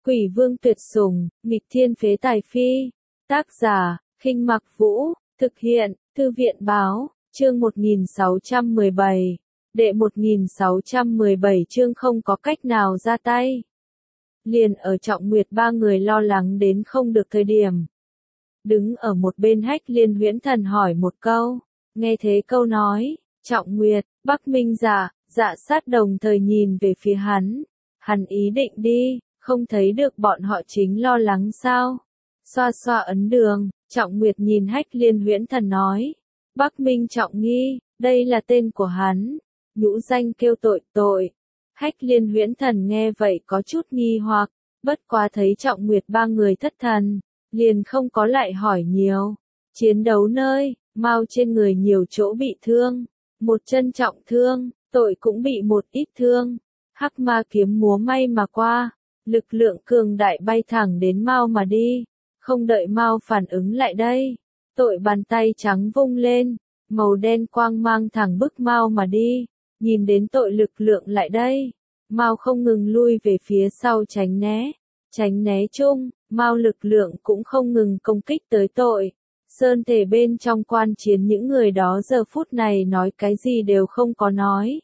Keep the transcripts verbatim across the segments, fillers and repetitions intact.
Quỷ vương tuyệt sủng, nghịch thiên phế tài phi. Tác giả, Khinh Mặc Vũ, thực hiện, Thư viện báo, chương một nghìn sáu trăm mười bảy. Đệ một nghìn sáu trăm mười bảy chương không có cách nào ra tay. Liền ở Trọng Nguyệt ba người lo lắng đến không được thời điểm. Đứng ở một bên Hách Liên Huyễn Thần hỏi một câu, nghe thế câu nói, Trọng Nguyệt, Bắc Minh Dạ, Dạ Sát đồng thời nhìn về phía hắn. Hắn ý định đi, không thấy được bọn họ chính lo lắng sao? Xoa xoa ấn đường, Trọng Nguyệt nhìn Hách Liên Huyễn Thần nói, Bắc Minh Trọng Nghi, đây là tên của hắn, nhũ danh kêu tội tội. Hách Liên Huyễn Thần nghe vậy có chút nghi hoặc, bất quá thấy Trọng Nguyệt ba người thất thần, liền không có lại hỏi nhiều. Chiến đấu nơi, Mao trên người nhiều chỗ bị thương, một chân trọng thương, tội cũng bị một ít thương. Hắc ma kiếm múa may mà qua, lực lượng cường đại bay thẳng đến Mao mà đi, không đợi Mao phản ứng lại đây, tội bàn tay trắng vung lên, màu đen quang mang thẳng bức Mao mà đi, nhìn đến tội lực lượng lại đây, Mao không ngừng lui về phía sau tránh né, tránh né chung, Mao lực lượng cũng không ngừng công kích tới tội. Sơn thể bên trong quan chiến những người đó giờ phút này nói cái gì đều không có nói.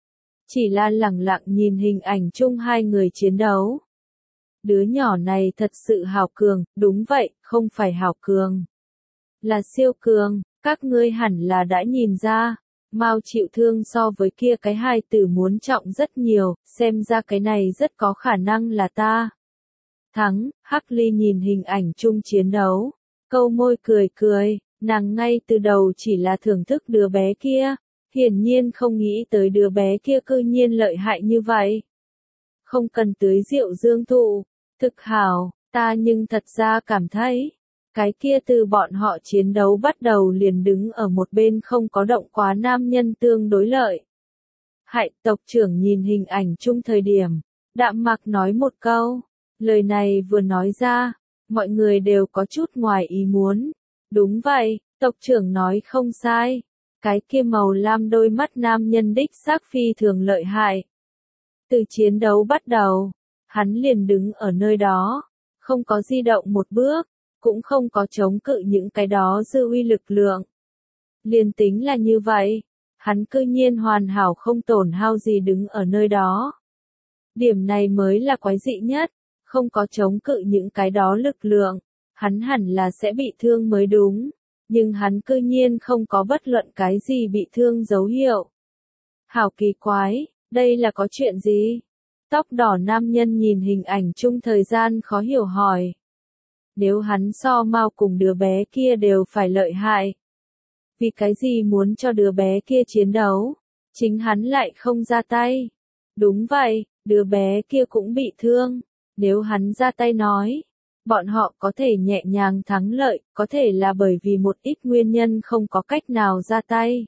Chỉ là lẳng lặng nhìn hình ảnh chung hai người chiến đấu. Đứa nhỏ này thật sự hào cường, đúng vậy, không phải hào cường. Là siêu cường, các ngươi hẳn là đã nhìn ra. Mao chịu thương so với kia cái hai tử muốn trọng rất nhiều, xem ra cái này rất có khả năng là ta. Thắng, Hắc Ly nhìn hình ảnh chung chiến đấu, câu môi cười cười, nàng ngay từ đầu chỉ là thưởng thức đứa bé kia, hiển nhiên không nghĩ tới đứa bé kia cư nhiên lợi hại như vậy. Không cần tưới rượu dương thụ, thực hảo, ta nhưng thật ra cảm thấy, cái kia từ bọn họ chiến đấu bắt đầu liền đứng ở một bên không có động quá nam nhân tương đối lợi. Hại tộc trưởng nhìn hình ảnh chung thời điểm, đạm mặc nói một câu, lời này vừa nói ra, mọi người đều có chút ngoài ý muốn. Đúng vậy, tộc trưởng nói không sai. Cái kia màu lam đôi mắt nam nhân đích xác phi thường lợi hại. Từ chiến đấu bắt đầu, hắn liền đứng ở nơi đó, không có di động một bước, cũng không có chống cự những cái đó dư uy lực lượng. Liền tính là như vậy, hắn cư nhiên hoàn hảo không tổn hao gì đứng ở nơi đó. Điểm này mới là quái dị nhất, không có chống cự những cái đó lực lượng, hắn hẳn là sẽ bị thương mới đúng. Nhưng hắn cư nhiên không có bất luận cái gì bị thương dấu hiệu. Hảo kỳ quái, đây là có chuyện gì? Tóc đỏ nam nhân nhìn hình ảnh chung thời gian khó hiểu hỏi. Nếu hắn so Mao cùng đứa bé kia đều phải lợi hại. Vì cái gì muốn cho đứa bé kia chiến đấu? Chính hắn lại không ra tay. Đúng vậy, đứa bé kia cũng bị thương. Nếu hắn ra tay nói. Bọn họ có thể nhẹ nhàng thắng lợi, có thể là bởi vì một ít nguyên nhân không có cách nào ra tay.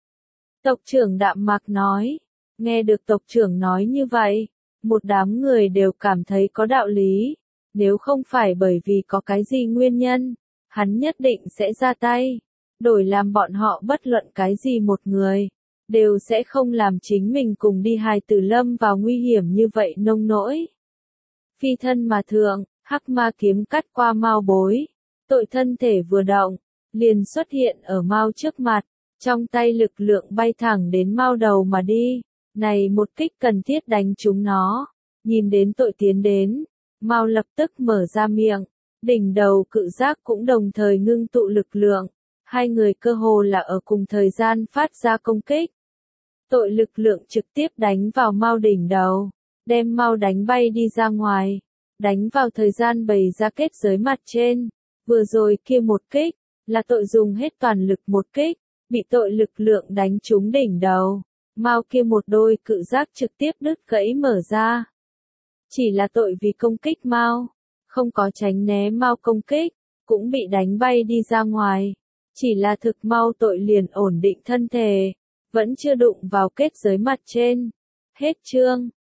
Tộc trưởng Đạm Mạc nói, nghe được tộc trưởng nói như vậy, một đám người đều cảm thấy có đạo lý, nếu không phải bởi vì có cái gì nguyên nhân, hắn nhất định sẽ ra tay, đổi làm bọn họ bất luận cái gì một người, đều sẽ không làm chính mình cùng đi hài tử lâm vào nguy hiểm như vậy nông nỗi. Phi thân mà thượng. Hắc ma kiếm cắt qua Mao bối, tội thân thể vừa động, liền xuất hiện ở Mao trước mặt, trong tay lực lượng bay thẳng đến Mao đầu mà đi, này một kích cần thiết đánh trúng nó, nhìn đến tội tiến đến, Mao lập tức mở ra miệng, đỉnh đầu cự giác cũng đồng thời ngưng tụ lực lượng, hai người cơ hồ là ở cùng thời gian phát ra công kích. Tội lực lượng trực tiếp đánh vào Mao đỉnh đầu, đem Mao đánh bay đi ra ngoài. Đánh vào thời gian bày ra kết giới mặt trên, vừa rồi kia một kích, là tội dùng hết toàn lực một kích, bị tội lực lượng đánh trúng đỉnh đầu, Mao kia một đôi cự giác trực tiếp đứt gãy mở ra. Chỉ là tội vì công kích Mao, không có tránh né Mao công kích, cũng bị đánh bay đi ra ngoài, chỉ là thực mau tội liền ổn định thân thể, vẫn chưa đụng vào kết giới mặt trên. Hết chương.